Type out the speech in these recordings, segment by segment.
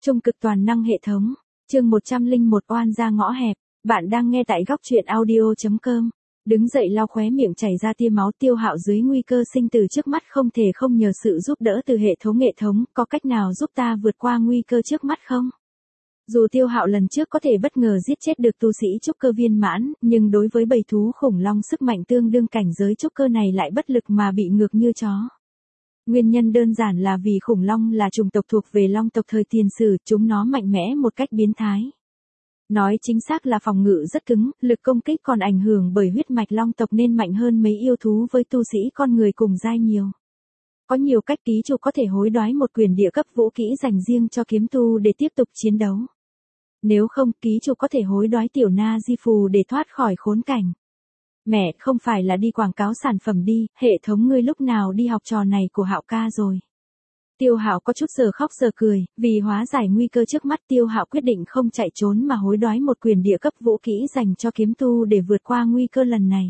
Trung cực toàn năng hệ thống. Chương 101 oan ra ngõ hẹp. Bạn đang nghe tại góc truyện audio.com. Đứng dậy lau khóe miệng chảy ra tia máu, Tiêu Hạo dưới nguy cơ sinh tử trước mắt không thể không nhờ sự giúp đỡ từ hệ thống, có cách nào giúp ta vượt qua nguy cơ trước mắt không? Dù Tiêu Hạo lần trước có thể bất ngờ giết chết được tu sĩ trúc cơ viên mãn, nhưng đối với bầy thú khủng long sức mạnh tương đương cảnh giới trúc cơ này lại bất lực mà bị ngược như chó. Nguyên nhân đơn giản là vì khủng long là chủng tộc thuộc về long tộc thời tiền sử, chúng nó mạnh mẽ một cách biến thái. Nói chính xác là phòng ngự rất cứng, lực công kích còn ảnh hưởng bởi huyết mạch long tộc nên mạnh hơn mấy yêu thú với tu sĩ con người cùng giai nhiều. Có nhiều cách ký chủ có thể hối đoái một quyền địa cấp vũ kỹ dành riêng cho kiếm tu để tiếp tục chiến đấu. Nếu không, ký chủ có thể hối đoái tiểu na di phù để thoát khỏi khốn cảnh. Mẹ, không phải là đi quảng cáo sản phẩm đi, hệ thống ngươi lúc nào đi học trò này của Hạo ca rồi. Tiêu Hạo có chút giờ khóc giờ cười, vì hóa giải nguy cơ trước mắt Tiêu Hạo quyết định không chạy trốn mà hối đoái một quyền địa cấp vũ kỹ dành cho kiếm tu để vượt qua nguy cơ lần này.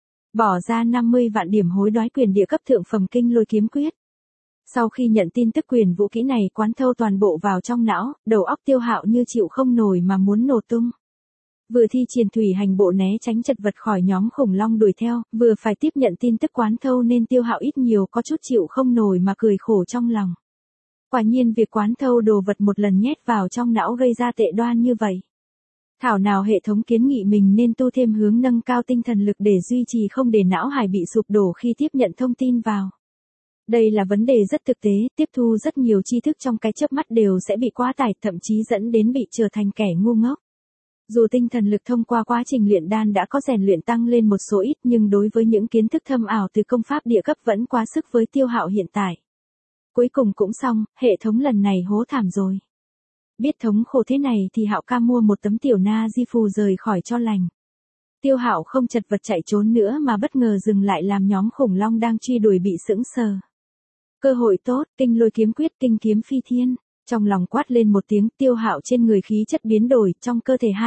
Bỏ ra 50 vạn điểm hối đoái quyền địa cấp thượng phẩm kinh lôi kiếm quyết. Sau khi nhận tin tức quyền vũ kỹ này quán thâu toàn bộ vào trong não, đầu óc Tiêu Hạo như chịu không nổi mà muốn nổ tung. Vừa thi triển thủy hành bộ né tránh chật vật khỏi nhóm khủng long đuổi theo, vừa phải tiếp nhận tin tức quán thâu nên Tiêu Hạo ít nhiều có chút chịu không nổi mà cười khổ trong lòng. Quả nhiên việc quán thâu đồ vật một lần nhét vào trong não gây ra tệ đoan như vậy. Thảo nào hệ thống kiến nghị mình nên tu thêm hướng nâng cao tinh thần lực để duy trì không để não hải bị sụp đổ khi tiếp nhận thông tin vào. Đây là vấn đề rất thực tế, tiếp thu rất nhiều tri thức trong cái chớp mắt đều sẽ bị quá tải, thậm chí dẫn đến bị trở thành kẻ ngu ngốc. Dù tinh thần lực thông qua quá trình luyện đan đã có rèn luyện tăng lên một số ít, nhưng đối với những kiến thức thâm ảo từ công pháp địa cấp vẫn quá sức với Tiêu Hạo hiện tại. Cuối cùng cũng xong, hệ thống lần này hố thảm rồi. Biết thống khổ thế này thì Hạo ca mua một tấm tiểu na di phù rời khỏi cho lành. Tiêu Hạo không chật vật chạy trốn nữa mà bất ngờ dừng lại làm nhóm khủng long đang truy đuổi bị sững sờ. Cơ hội tốt, kinh lôi kiếm quyết, kinh kiếm phi thiên. Trong lòng quát lên một tiếng, Tiêu Hạo trên người khí chất biến đổi, trong cơ thể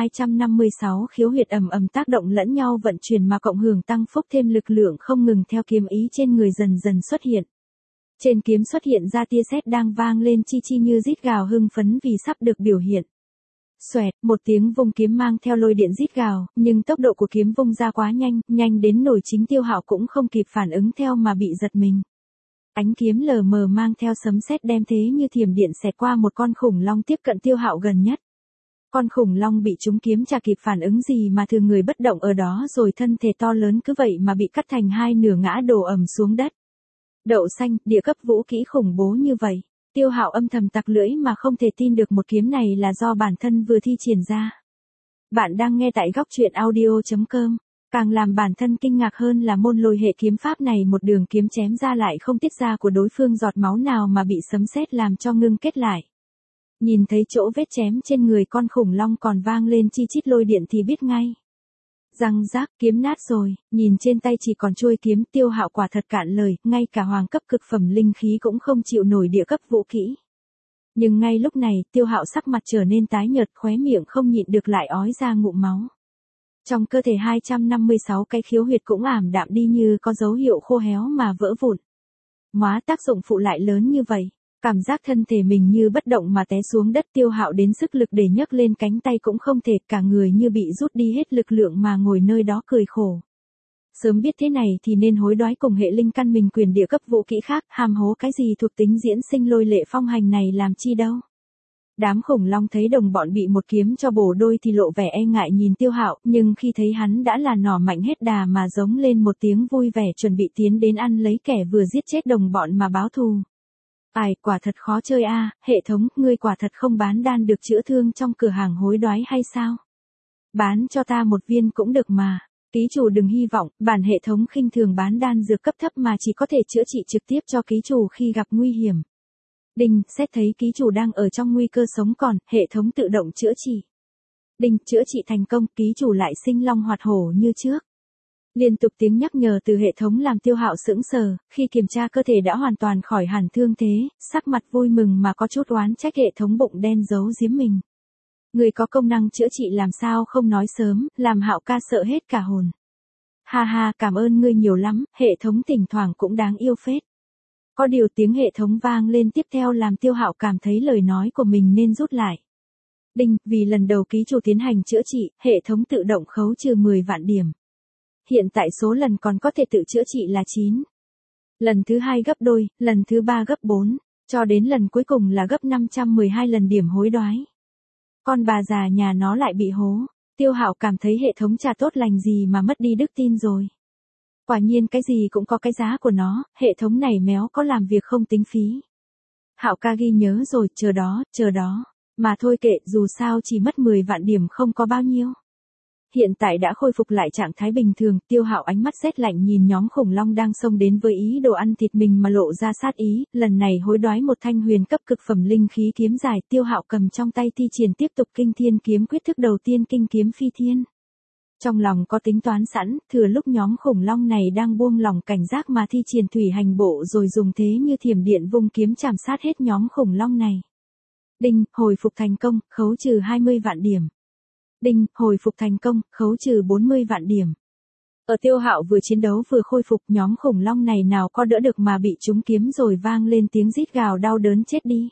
256 khiếu huyệt ầm ầm tác động lẫn nhau vận chuyển mà cộng hưởng tăng phúc thêm lực lượng không ngừng theo kiếm ý trên người dần dần xuất hiện. Trên kiếm xuất hiện ra tia sét đang vang lên chi chi như rít gào hưng phấn vì sắp được biểu hiện. Xoẹt, một tiếng vung kiếm mang theo lôi điện rít gào, nhưng tốc độ của kiếm vung ra quá nhanh, nhanh đến nỗi chính Tiêu Hạo cũng không kịp phản ứng theo mà bị giật mình. Ánh kiếm lờ mờ mang theo sấm sét đem thế như thiểm điện xẹt qua một con khủng long tiếp cận Tiêu Hạo gần nhất. Con khủng long bị trúng kiếm chả kịp phản ứng gì mà thường người bất động ở đó rồi thân thể to lớn cứ vậy mà bị cắt thành hai nửa ngã đổ ầm xuống đất. Đậu xanh, địa cấp vũ kỹ khủng bố như vậy. Tiêu Hạo âm thầm tặc lưỡi mà không thể tin được một kiếm này là do bản thân vừa thi triển ra. Bạn đang nghe tại góc truyện audio.com. Càng làm bản thân kinh ngạc hơn là môn lôi hệ kiếm pháp này một đường kiếm chém ra lại không tiết ra của đối phương giọt máu nào mà bị sấm sét làm cho ngưng kết lại. Nhìn thấy chỗ vết chém trên người con khủng long còn vang lên chi chít lôi điện thì biết ngay. Răng rác, kiếm nát rồi, nhìn trên tay chỉ còn chuôi kiếm, Tiêu Hạo quả thật cạn lời, ngay cả hoàng cấp cực phẩm linh khí cũng không chịu nổi địa cấp vũ kỹ. Nhưng ngay lúc này, Tiêu Hạo sắc mặt trở nên tái nhợt, khóe miệng không nhịn được lại ói ra ngụm máu. Trong cơ thể 256 cái khiếu huyệt cũng ảm đạm đi như có dấu hiệu khô héo mà vỡ vụn. Hóa tác dụng phụ lại lớn như vậy, cảm giác thân thể mình như bất động mà té xuống đất, Tiêu Hạo đến sức lực để nhấc lên cánh tay cũng không thể, cả người như bị rút đi hết lực lượng mà ngồi nơi đó cười khổ. Sớm biết thế này thì nên hối đoái cùng hệ linh căn mình quyền địa cấp vũ kỹ khác, hàm hố cái gì thuộc tính diễn sinh lôi lệ phong hành này làm chi đâu. Đám khủng long thấy đồng bọn bị một kiếm cho bổ đôi thì lộ vẻ e ngại nhìn Tiêu Hạo, nhưng khi thấy hắn đã là nỏ mạnh hết đà mà giống lên một tiếng vui vẻ chuẩn bị tiến đến ăn lấy kẻ vừa giết chết đồng bọn mà báo thù. Ai, quả thật khó chơi a, hệ thống, ngươi quả thật không bán đan được chữa thương trong cửa hàng hối đoái hay sao? Bán cho ta một viên cũng được mà. Ký chủ đừng hy vọng, bản hệ thống khinh thường bán đan dược cấp thấp mà chỉ có thể chữa trị trực tiếp cho ký chủ khi gặp nguy hiểm. Đinh, xét thấy ký chủ đang ở trong nguy cơ sống còn, hệ thống tự động chữa trị. Đinh, chữa trị thành công, ký chủ lại sinh long hoạt hổ như trước. Liên tục tiếng nhắc nhở từ hệ thống làm Tiêu Hạo sững sờ, khi kiểm tra cơ thể đã hoàn toàn khỏi hẳn thương thế, sắc mặt vui mừng mà có chút oán trách hệ thống bụng đen giấu giếm mình. Người có công năng chữa trị làm sao không nói sớm, làm Hạo ca sợ hết cả hồn. Ha ha, cảm ơn ngươi nhiều lắm, hệ thống thỉnh thoảng cũng đáng yêu phết. Có điều tiếng hệ thống vang lên tiếp theo làm Tiêu Hạo cảm thấy lời nói của mình nên rút lại. Đinh, vì lần đầu ký chủ tiến hành chữa trị, hệ thống tự động khấu trừ 10 vạn điểm. Hiện tại số lần còn có thể tự chữa trị là 9. Lần thứ 2 gấp đôi, lần thứ 3 gấp 4, cho đến lần cuối cùng là gấp 512 lần điểm hối đoái. Con bà già nhà nó lại bị hố. Tiêu Hạo cảm thấy hệ thống chả tốt lành gì mà mất đi đức tin rồi. Quả nhiên cái gì cũng có cái giá của nó, hệ thống này méo có làm việc không tính phí. Hạo ca ghi nhớ rồi, chờ đó. Mà thôi kệ, dù sao chỉ mất 10 vạn điểm không có bao nhiêu. Hiện tại đã khôi phục lại trạng thái bình thường, Tiêu Hạo ánh mắt rét lạnh nhìn nhóm khủng long đang xông đến với ý đồ ăn thịt mình mà lộ ra sát ý, lần này hối đoái một thanh huyền cấp cực phẩm linh khí kiếm dài, Tiêu Hạo cầm trong tay thi triển tiếp tục kinh thiên kiếm quyết thức đầu tiên kinh kiếm phi thiên. Trong lòng có tính toán sẵn, thừa lúc nhóm khủng long này đang buông lỏng cảnh giác mà thi triển thủy hành bộ rồi dùng thế như thiểm điện vung kiếm chảm sát hết nhóm khủng long này. Đinh, hồi phục thành công, khấu trừ 20 vạn điểm. Đinh, hồi phục thành công, khấu trừ 40 vạn điểm. Ở Tiêu Hạo vừa chiến đấu vừa khôi phục, nhóm khủng long này nào có đỡ được mà bị trúng kiếm rồi vang lên tiếng rít gào đau đớn chết đi.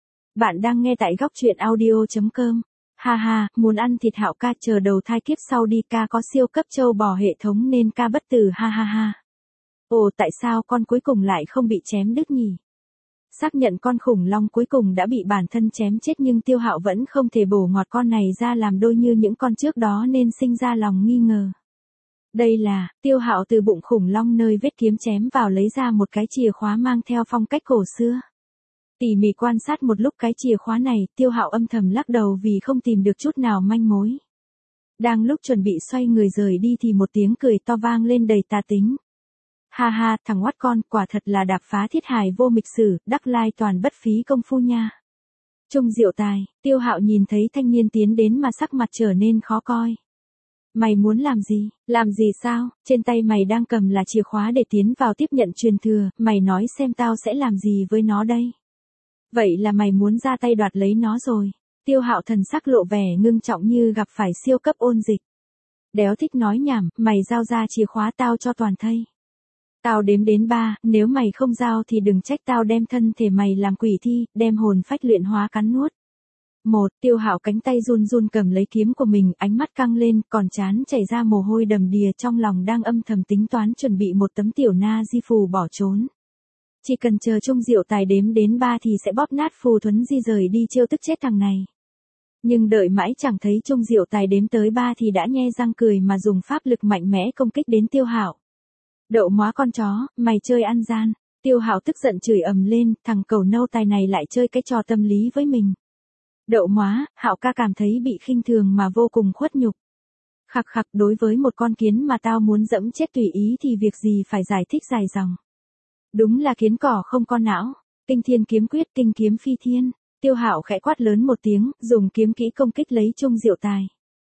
Bạn đang nghe tại góc truyện audio.com. Ha ha, muốn ăn thịt Hạo ca chờ đầu thai kiếp sau đi, ca có siêu cấp châu bò hệ thống nên ca bất tử ha ha ha. Ồ, tại sao con cuối cùng lại không bị chém đứt nhỉ? Xác nhận con khủng long cuối cùng đã bị bản thân chém chết nhưng Tiêu Hạo vẫn không thể bổ ngọt con này ra làm đôi như những con trước đó nên sinh ra lòng nghi ngờ. Đây là, Tiêu Hạo từ bụng khủng long nơi vết kiếm chém vào lấy ra một cái chìa khóa mang theo phong cách cổ xưa. Tỉ mỉ quan sát một lúc cái chìa khóa này, Tiêu Hạo âm thầm lắc đầu vì không tìm được chút nào manh mối. Đang lúc chuẩn bị xoay người rời đi thì một tiếng cười to vang lên đầy tà tính. Ha ha, thằng oát con, quả thật là đạp phá thiết hài vô mịch sử, đắc lai toàn bất phí công phu nha. Trung Diệu Tài, Tiêu Hạo nhìn thấy thanh niên tiến đến mà sắc mặt trở nên khó coi. Mày muốn làm gì? Làm gì sao? Trên tay mày đang cầm là chìa khóa để tiến vào tiếp nhận truyền thừa, mày nói xem tao sẽ làm gì với nó đây? Vậy là mày muốn ra tay đoạt lấy nó rồi. Tiêu Hạo thần sắc lộ vẻ ngưng trọng như gặp phải siêu cấp ôn dịch. Đéo thích nói nhảm, mày giao ra chìa khóa tao cho toàn thây. Tao đếm đến 3, nếu mày không giao thì đừng trách tao đem thân thể mày làm quỷ thi, đem hồn phách luyện hóa cắn nuốt. 1. Tiêu Hạo cánh tay run run cầm lấy kiếm của mình, ánh mắt căng lên, còn trán chảy ra mồ hôi đầm đìa, trong lòng đang âm thầm tính toán chuẩn bị một tấm tiểu na di phù bỏ trốn. Chỉ cần chờ Trung Diệu Tài đếm đến 3 thì sẽ bóp nát phù thuẫn di rời đi chiêu tức chết thằng này. Nhưng đợi mãi chẳng thấy Trung Diệu Tài đếm tới 3 thì đã nhe răng cười mà dùng pháp lực mạnh mẽ công kích đến Tiêu Hạo. Đậu móa con chó, mày chơi ăn gian. Tiêu Hạo tức giận chửi ầm lên, thằng cẩu nâu tài này lại chơi cái trò tâm lý với mình. Đậu móa, Hạo ca cảm thấy bị khinh thường mà vô cùng khuất nhục. Khặc khặc, đối với một con kiến mà tao muốn dẫm chết tùy ý thì việc gì phải giải thích dài dòng. Đúng là kiến cỏ không có não. Kinh thiên kiếm quyết, kinh kiếm phi thiên. Tiêu Hạo khẽ quát lớn một tiếng, dùng kiếm kỹ công kích lấy Trung Diệu Tài.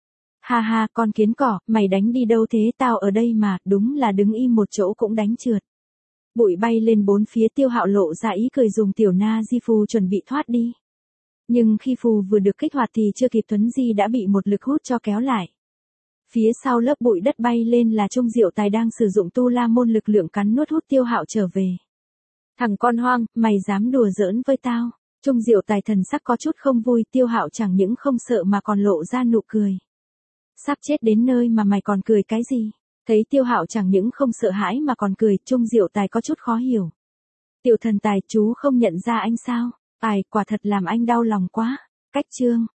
Ha ha, con kiến cỏ, mày đánh đi đâu thế, tao ở đây mà, đúng là đứng im một chỗ cũng đánh trượt. Bụi bay lên bốn phía, Tiêu Hạo lộ ra ý cười dùng tiểu na di phù chuẩn bị thoát đi. Nhưng khi phù vừa được kích hoạt thì chưa kịp thuấn di đã bị một lực hút cho kéo lại. Phía sau lớp bụi đất bay lên là Trung Diệu Tài đang sử dụng tu la môn lực lượng cắn nuốt hút Tiêu Hạo trở về. Thằng con hoang, mày dám đùa giỡn với tao? Trung Diệu Tài thần sắc có chút không vui, Tiêu Hạo chẳng những không sợ mà còn lộ ra nụ cười. Sắp chết đến nơi mà mày còn cười cái gì? Thấy Tiêu Hạo chẳng những không sợ hãi mà còn cười, Trung Diệu Tài có chút khó hiểu. Tiểu thần tài, chú không nhận ra anh sao? Tài, quả thật làm anh đau lòng quá. Cách chương.